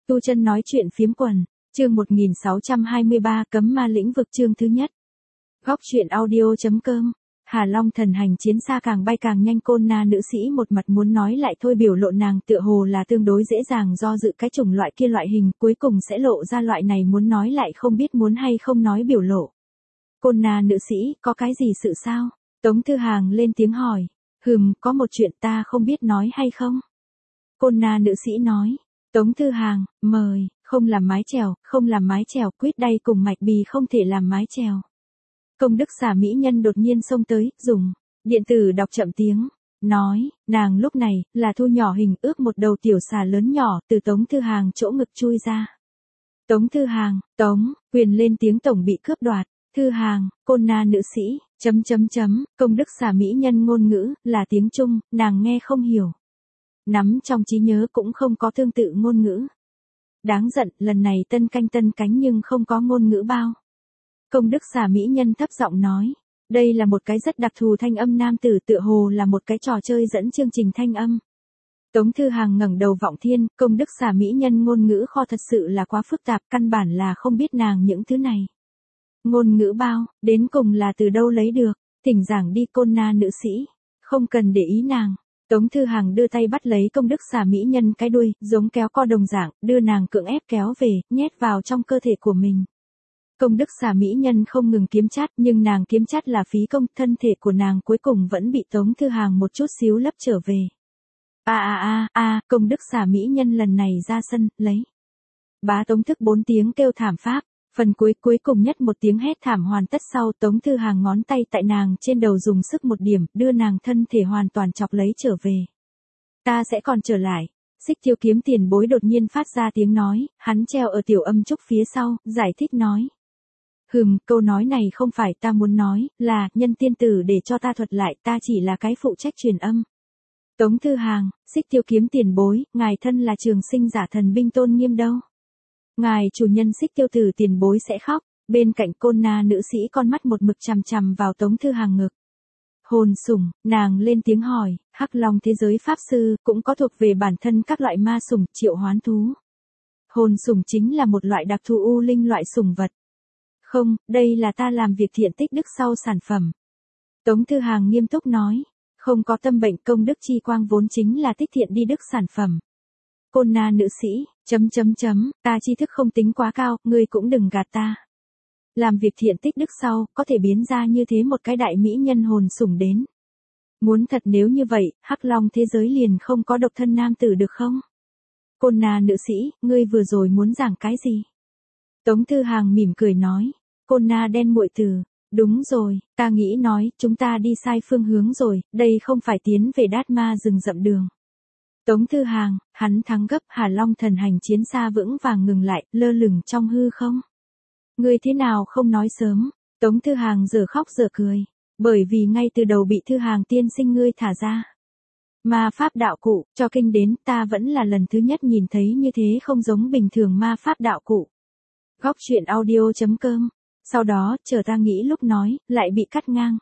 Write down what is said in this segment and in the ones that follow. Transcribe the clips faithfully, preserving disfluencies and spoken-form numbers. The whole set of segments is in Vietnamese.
Tu Chân nói chuyện phiếm quần, chương một nghìn sáu trăm hai mươi ba cấm ma lĩnh vực chương thứ nhất. Góc truyện audio.com. Hà Long thần hành chiến xa càng bay càng nhanh, Côn Na nữ sĩ một mặt muốn nói lại thôi, biểu lộ nàng tựa hồ là tương đối dễ dàng do dự cái chủng loại kia loại hình, cuối cùng sẽ lộ ra loại này muốn nói lại không biết muốn hay không nói biểu lộ. Côn Na nữ sĩ, có cái gì sự sao? Tống Thư Hàng lên tiếng hỏi. Hừm, có một chuyện ta không biết nói hay không? Côn Na nữ sĩ nói. Tống Thư Hàng, mời, không làm mái chèo, không làm mái chèo, quýt đay cùng mạch bì không thể làm mái chèo. Công đức xà mỹ nhân đột nhiên xông tới, dùng điện tử đọc chậm tiếng, nói, nàng lúc này, là thu nhỏ hình ước một đầu tiểu xà lớn nhỏ, từ Tống Thư Hàng chỗ ngực chui ra. Tống Thư Hàng, Tống, quyền lên tiếng tổng bị cướp đoạt, Thư Hàng, Côn Na nữ sĩ, chấm chấm chấm, công đức xà mỹ nhân ngôn ngữ, là tiếng Trung, nàng nghe không hiểu. Nắm trong trí nhớ cũng không có tương tự ngôn ngữ. Đáng giận, lần này tân canh tân cánh nhưng không có ngôn ngữ bao. Công đức xà mỹ nhân thấp giọng nói, đây là một cái rất đặc thù thanh âm nam tử, tựa hồ là một cái trò chơi dẫn chương trình thanh âm. Tống Thư Hàng ngẩng đầu vọng thiên, công đức xà mỹ nhân ngôn ngữ kho thật sự là quá phức tạp, căn bản là không biết nàng những thứ này. Ngôn ngữ bao, đến cùng là từ đâu lấy được, thỉnh giảng đi Côn Na nữ sĩ, không cần để ý nàng. Tống Thư Hàng đưa tay bắt lấy công đức xà mỹ nhân cái đuôi, giống kéo co đồng dạng, đưa nàng cưỡng ép kéo về, nhét vào trong cơ thể của mình. Công đức xà mỹ nhân không ngừng kiếm chát, nhưng nàng kiếm chát là phí công, thân thể của nàng cuối cùng vẫn bị Tống Thư Hàng một chút xíu lấp trở về. A a a a, công đức xà mỹ nhân lần này ra sân, lấy. Bá Tống thức bốn tiếng kêu thảm pháp, phần cuối cuối cùng nhất một tiếng hét thảm hoàn tất sau, Tống Thư Hàng ngón tay tại nàng trên đầu dùng sức một điểm, đưa nàng thân thể hoàn toàn chọc lấy trở về. Ta sẽ còn trở lại. Xích Tiêu Kiếm tiền bối đột nhiên phát ra tiếng nói, hắn treo ở tiểu âm trúc phía sau, giải thích nói. Hừm, câu nói này không phải ta muốn nói, là, nhân tiên tử để cho ta thuật lại, ta chỉ là cái phụ trách truyền âm. Tống Thư Hàng, Xích Tiêu Kiếm tiền bối, ngài thân là trường sinh giả thần binh tôn nghiêm đâu. Ngài chủ nhân Xích Tiêu tử tiền bối sẽ khóc, bên cạnh Côn Na nữ sĩ con mắt một mực chằm chằm vào Tống Thư Hàng ngực. Hồn sủng, nàng lên tiếng hỏi, Hắc Long thế giới pháp sư, cũng có thuộc về bản thân các loại ma sủng, triệu hoán thú. Hồn sủng chính là một loại đặc thù u linh loại sủng vật. Không, đây là ta làm việc thiện tích đức sau sản phẩm. Tống Thư Hàng nghiêm túc nói, không có tâm bệnh, công đức chi quang vốn chính là tích thiện đi đức sản phẩm. Côn Na nữ sĩ, chấm chấm chấm, ta tri thức không tính quá cao, ngươi cũng đừng gạt ta. Làm việc thiện tích đức sau, có thể biến ra như thế một cái đại mỹ nhân hồn sủng đến. Muốn thật nếu như vậy, Hắc Long thế giới liền không có độc thân nam tử được không? Côn Na nữ sĩ, ngươi vừa rồi muốn giảng cái gì? Tống Thư Hàng mỉm cười nói, Côn Na đen muội tử, đúng rồi, ta nghĩ nói, chúng ta đi sai phương hướng rồi, đây không phải tiến về Đát Ma rừng rậm đường. Tống Thư Hàng, hắn thắng gấp, Hà Long thần hành chiến xa vững vàng ngừng lại, lơ lửng trong hư không. Ngươi thế nào không nói sớm? Tống Thư Hàng giờ khóc giờ cười, bởi vì ngay từ đầu bị Thư Hàng tiên sinh ngươi thả ra. Ma pháp đạo cụ, cho kinh đến, ta vẫn là lần thứ nhất nhìn thấy như thế không giống bình thường ma pháp đạo cụ. Góc truyện audio.com. Sau đó, chờ ta nghĩ lúc nói, lại bị cắt ngang.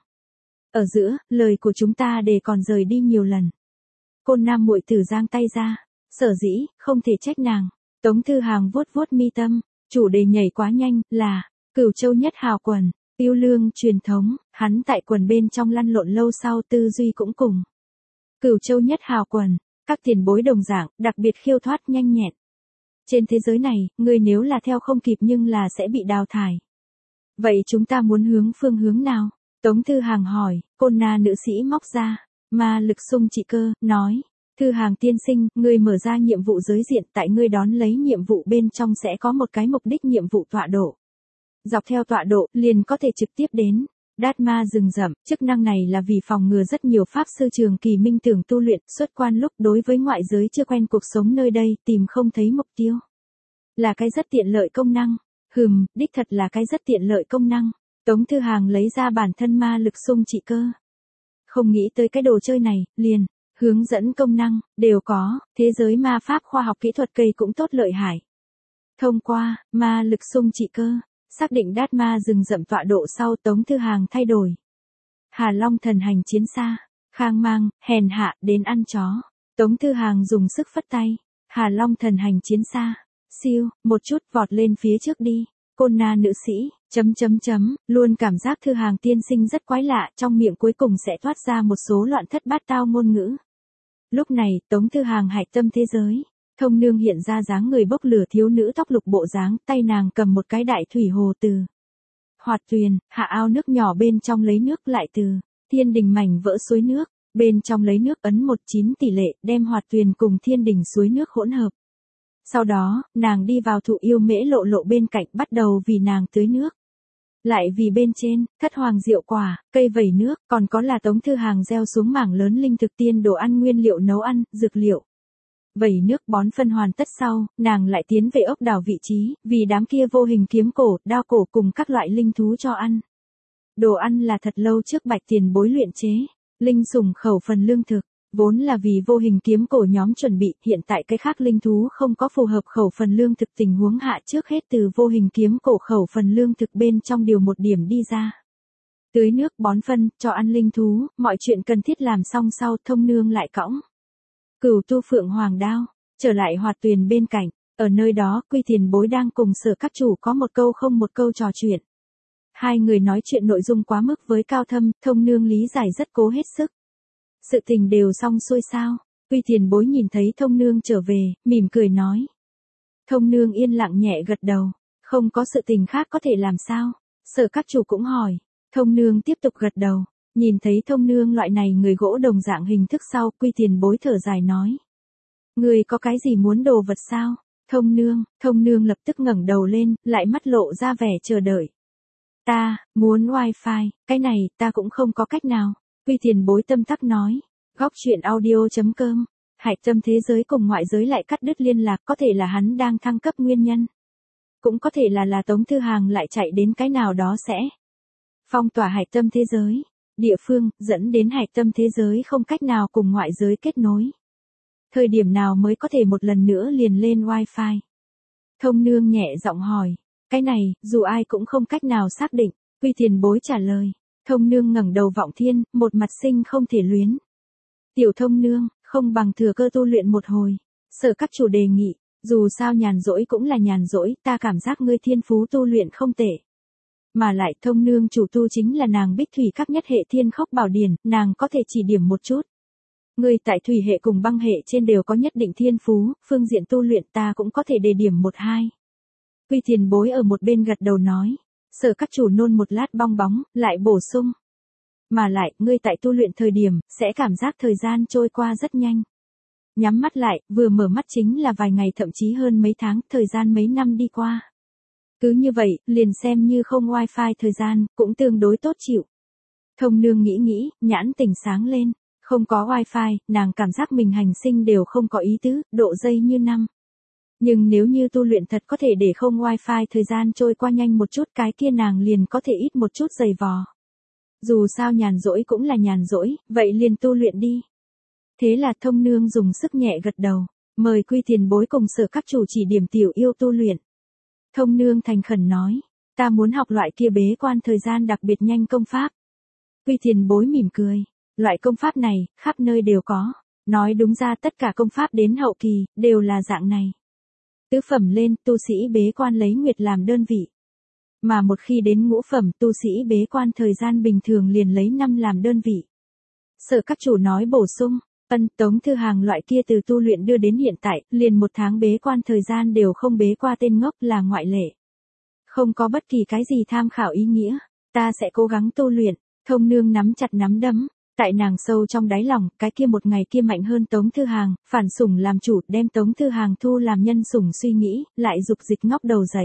Ở giữa, lời của chúng ta để còn rời đi nhiều lần. Côn Nam muội tử giang tay ra, sở dĩ, không thể trách nàng. Tống Thư Hàng vuốt vuốt mi tâm, chủ đề nhảy quá nhanh, là, Cửu Châu nhất hào quần, yêu lương truyền thống, hắn tại quần bên trong lăn lộn lâu sau tư duy cũng cùng. Cửu Châu nhất hào quần, các tiền bối đồng dạng, đặc biệt khiêu thoát nhanh nhẹn. Trên thế giới này, người nếu là theo không kịp nhưng là sẽ bị đào thải. Vậy chúng ta muốn hướng phương hướng nào? Tống Thư Hàng hỏi, Côn Na nữ sĩ móc ra, ma lực xung trị cơ, nói, Thư Hàng tiên sinh, ngươi mở ra nhiệm vụ giới diện, tại ngươi đón lấy nhiệm vụ bên trong sẽ có một cái mục đích nhiệm vụ tọa độ. Dọc theo tọa độ, liền có thể trực tiếp đến Đát Ma rừng rậm, chức năng này là vì phòng ngừa rất nhiều pháp sư trường kỳ minh tưởng tu luyện, xuất quan lúc đối với ngoại giới chưa quen cuộc sống nơi đây, tìm không thấy mục tiêu. Là cái rất tiện lợi công năng. Hừm, đích thật là cái rất tiện lợi công năng. Tống Thư Hàng lấy ra bản thân ma lực xung trị cơ. Không nghĩ tới cái đồ chơi này, liền, hướng dẫn công năng, đều có, thế giới ma pháp khoa học kỹ thuật cây cũng tốt lợi hại. Thông qua, ma lực xung trị cơ, xác định Đát Ma rừng rậm tọa độ sau Tống Thư Hàng thay đổi. Hà Long thần hành chiến xa, khang mang, hèn hạ, đến ăn chó. Tống Thư Hàng dùng sức phất tay. Hà Long thần hành chiến xa. Siêu, một chút vọt lên phía trước đi. Côn na nữ sĩ, chấm chấm chấm, luôn cảm giác Thư Hàng tiên sinh rất quái lạ, trong miệng cuối cùng sẽ thoát ra một số loạn thất bát tao ngôn ngữ. Lúc này, Tống Thư Hàng hạch tâm thế giới. Thông nương hiện ra dáng người bốc lửa thiếu nữ tóc lục bộ dáng, tay nàng cầm một cái đại thủy hồ từ hoạt tuyền, hạ ao nước nhỏ bên trong lấy nước lại từ thiên đình mảnh vỡ suối nước, bên trong lấy nước ấn một chín tỷ lệ, đem hoạt tuyền cùng thiên đình suối nước hỗn hợp. Sau đó, nàng đi vào thụ yêu mễ lộ lộ bên cạnh bắt đầu vì nàng tưới nước. Lại vì bên trên, thất hoàng diệu quả, cây vẩy nước, còn có là Tống Thư Hàng gieo xuống mảng lớn linh thực tiên đồ ăn nguyên liệu nấu ăn, dược liệu. Vẩy nước bón phân hoàn tất sau, nàng lại tiến về ốc đảo vị trí, vì đám kia vô hình kiếm cổ, đao cổ cùng các loại linh thú cho ăn. Đồ ăn là thật lâu trước Bạch Tiền Bối luyện chế, linh sủng khẩu phần lương thực, vốn là vì vô hình kiếm cổ nhóm chuẩn bị, hiện tại cái khác linh thú không có phù hợp khẩu phần lương thực tình huống hạ trước hết từ vô hình kiếm cổ khẩu phần lương thực bên trong điều một điểm đi ra. Tưới nước bón phân, cho ăn linh thú, mọi chuyện cần thiết làm xong sau thông nương lại cõng. Cửu tu phượng hoàng đao, trở lại hoạt tuyền bên cạnh, ở nơi đó Quy Tiền Bối đang cùng Sở các chủ có một câu không một câu trò chuyện. Hai người nói chuyện nội dung quá mức với cao thâm, thông nương lý giải rất cố hết sức. Sự tình đều xong xuôi sao, Quy Tiền Bối nhìn thấy thông nương trở về, mỉm cười nói. Thông nương yên lặng nhẹ gật đầu, không có sự tình khác có thể làm sao, Sở các chủ cũng hỏi, thông nương tiếp tục gật đầu. Nhìn thấy thông nương loại này người gỗ đồng dạng hình thức sau, Quy Tiền Bối thở dài nói. Người có cái gì muốn đồ vật sao? Thông nương, thông nương lập tức ngẩng đầu lên, lại mắt lộ ra vẻ chờ đợi. Ta, muốn wifi, cái này, ta cũng không có cách nào. Quy Tiền Bối tâm tắc nói. Góc chuyện audio chấm com. Hạch tâm thế giới cùng ngoại giới lại cắt đứt liên lạc, có thể là hắn đang thăng cấp nguyên nhân. Cũng có thể là là Tống Thư Hàng lại chạy đến cái nào đó sẽ phong tỏa hạch tâm thế giới. Địa phương, dẫn đến hạch tâm thế giới không cách nào cùng ngoại giới kết nối. Thời điểm nào mới có thể một lần nữa liền lên wifi? Thông nương nhẹ giọng hỏi. Cái này, dù ai cũng không cách nào xác định. Quy Tiền Bối trả lời. Thông nương ngẩng đầu vọng thiên, một mặt sinh không thể luyến. Tiểu thông nương, không bằng thừa cơ tu luyện một hồi. Sở các chủ đề nghị, dù sao nhàn rỗi cũng là nhàn rỗi, ta cảm giác ngươi thiên phú tu luyện không tệ. Mà lại thông nương chủ tu chính là nàng Bích Thủy các nhất hệ thiên khốc bảo điển, nàng có thể chỉ điểm một chút. Người tại thủy hệ cùng băng hệ trên đều có nhất định thiên phú, phương diện tu luyện ta cũng có thể đề điểm một hai. Quy Tiền Bối ở một bên gật đầu nói, Sở các chủ nôn một lát bong bóng, lại bổ sung. Mà lại, ngươi tại tu luyện thời điểm, sẽ cảm giác thời gian trôi qua rất nhanh. Nhắm mắt lại, vừa mở mắt chính là vài ngày thậm chí hơn mấy tháng, thời gian mấy năm đi qua. Cứ như vậy, liền xem như không wifi thời gian, cũng tương đối tốt chịu. Thông nương nghĩ nghĩ, nhãn tỉnh sáng lên. Không có wifi, nàng cảm giác mình hành sinh đều không có ý tứ, độ dây như năm. Nhưng nếu như tu luyện thật có thể để không wifi thời gian trôi qua nhanh một chút, cái kia nàng liền có thể ít một chút dày vò. Dù sao nhàn rỗi cũng là nhàn rỗi, vậy liền tu luyện đi. Thế là thông nương dùng sức nhẹ gật đầu, mời Quy Tiền Bối cùng Sở các chủ chỉ điểm tiểu yêu tu luyện. Thông nương thành khẩn nói, ta muốn học loại kia bế quan thời gian đặc biệt nhanh công pháp. Quy Tiền Bối mỉm cười, loại công pháp này, khắp nơi đều có. Nói đúng ra tất cả công pháp đến hậu kỳ, đều là dạng này. Tứ phẩm lên, tu sĩ bế quan lấy nguyệt làm đơn vị. Mà một khi đến ngũ phẩm, tu sĩ bế quan thời gian bình thường liền lấy năm làm đơn vị. Sở các chủ nói bổ sung, ân Tống Thư Hàng loại kia từ tu luyện đưa đến hiện tại, liền một tháng bế quan thời gian đều không bế qua tên ngốc là ngoại lệ. Không có bất kỳ cái gì tham khảo ý nghĩa, ta sẽ cố gắng tu luyện, thông nương nắm chặt nắm đấm. Tại nàng sâu trong đáy lòng, cái kia một ngày kia mạnh hơn Tống Thư Hàng, phản sủng làm chủ, đem Tống Thư Hàng thu làm nhân sủng suy nghĩ, lại dục dịch ngóc đầu dậy.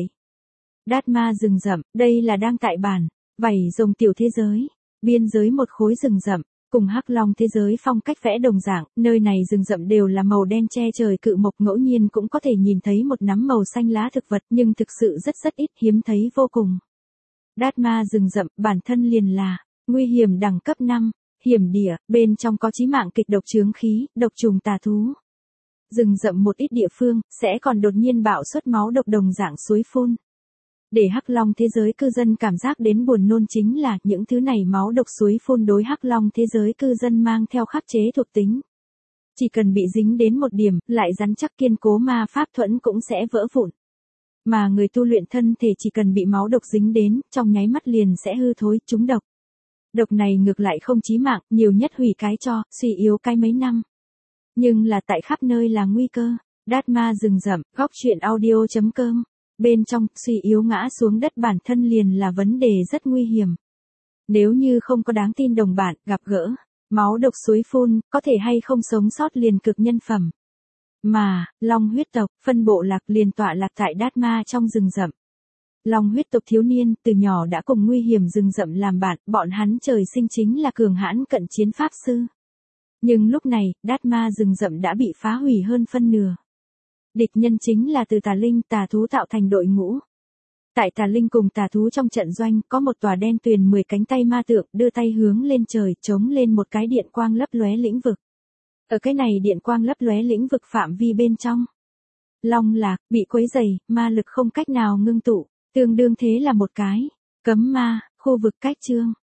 Đát ma rừng rậm, đây là đang tại bản, vảy rồng tiểu thế giới, biên giới một khối rừng rậm, cùng Hắc Long thế giới phong cách vẽ đồng dạng, nơi này rừng rậm đều là màu đen che trời cự mộc, ngẫu nhiên cũng có thể nhìn thấy một nắm màu xanh lá thực vật, nhưng thực sự rất rất ít, hiếm thấy vô cùng. Đát ma rừng rậm, bản thân liền là nguy hiểm đẳng cấp năm. Hiểm địa, bên trong có chí mạng kịch độc chướng khí, độc trùng tà thú. Rừng rậm một ít địa phương, sẽ còn đột nhiên bạo xuất máu độc đồng dạng suối phun. Để Hắc Long thế giới cư dân cảm giác đến buồn nôn chính là những thứ này máu độc suối phun đối Hắc Long thế giới cư dân mang theo khắc chế thuộc tính. Chỉ cần bị dính đến một điểm, lại rắn chắc kiên cố ma pháp thuẫn cũng sẽ vỡ vụn. Mà người tu luyện thân thể chỉ cần bị máu độc dính đến, trong nháy mắt liền sẽ hư thối, trúng độc. Độc này ngược lại không chí mạng, nhiều nhất hủy cái cho, suy yếu cái mấy năm. Nhưng là tại khắp nơi là nguy cơ. Dharma rừng rậm, góc truyện audio chấm com. Bên trong, suy yếu ngã xuống đất bản thân liền là vấn đề rất nguy hiểm. Nếu như không có đáng tin đồng bạn, gặp gỡ, máu độc suối phun, có thể hay không sống sót liền cực nhân phẩm. Mà, Long huyết tộc, phân bộ lạc liền tọa lạc tại Dharma trong rừng rậm. Long huyết tộc thiếu niên, từ nhỏ đã cùng nguy hiểm rừng rậm làm bạn, bọn hắn trời sinh chính là cường hãn cận chiến pháp sư. Nhưng lúc này, Dharma rừng rậm đã bị phá hủy hơn phân nửa. Địch nhân chính là từ tà linh tà thú tạo thành đội ngũ. Tại tà linh cùng tà thú trong trận doanh, có một tòa đen tuyền mười cánh tay ma tượng, đưa tay hướng lên trời, chống lên một cái điện quang lấp lóe lĩnh vực. Ở cái này điện quang lấp lóe lĩnh vực phạm vi bên trong, Long lạc, bị quấy rầy, ma lực không cách nào ngưng tụ, tương đương thế là một cái cấm ma, khu vực cách chương.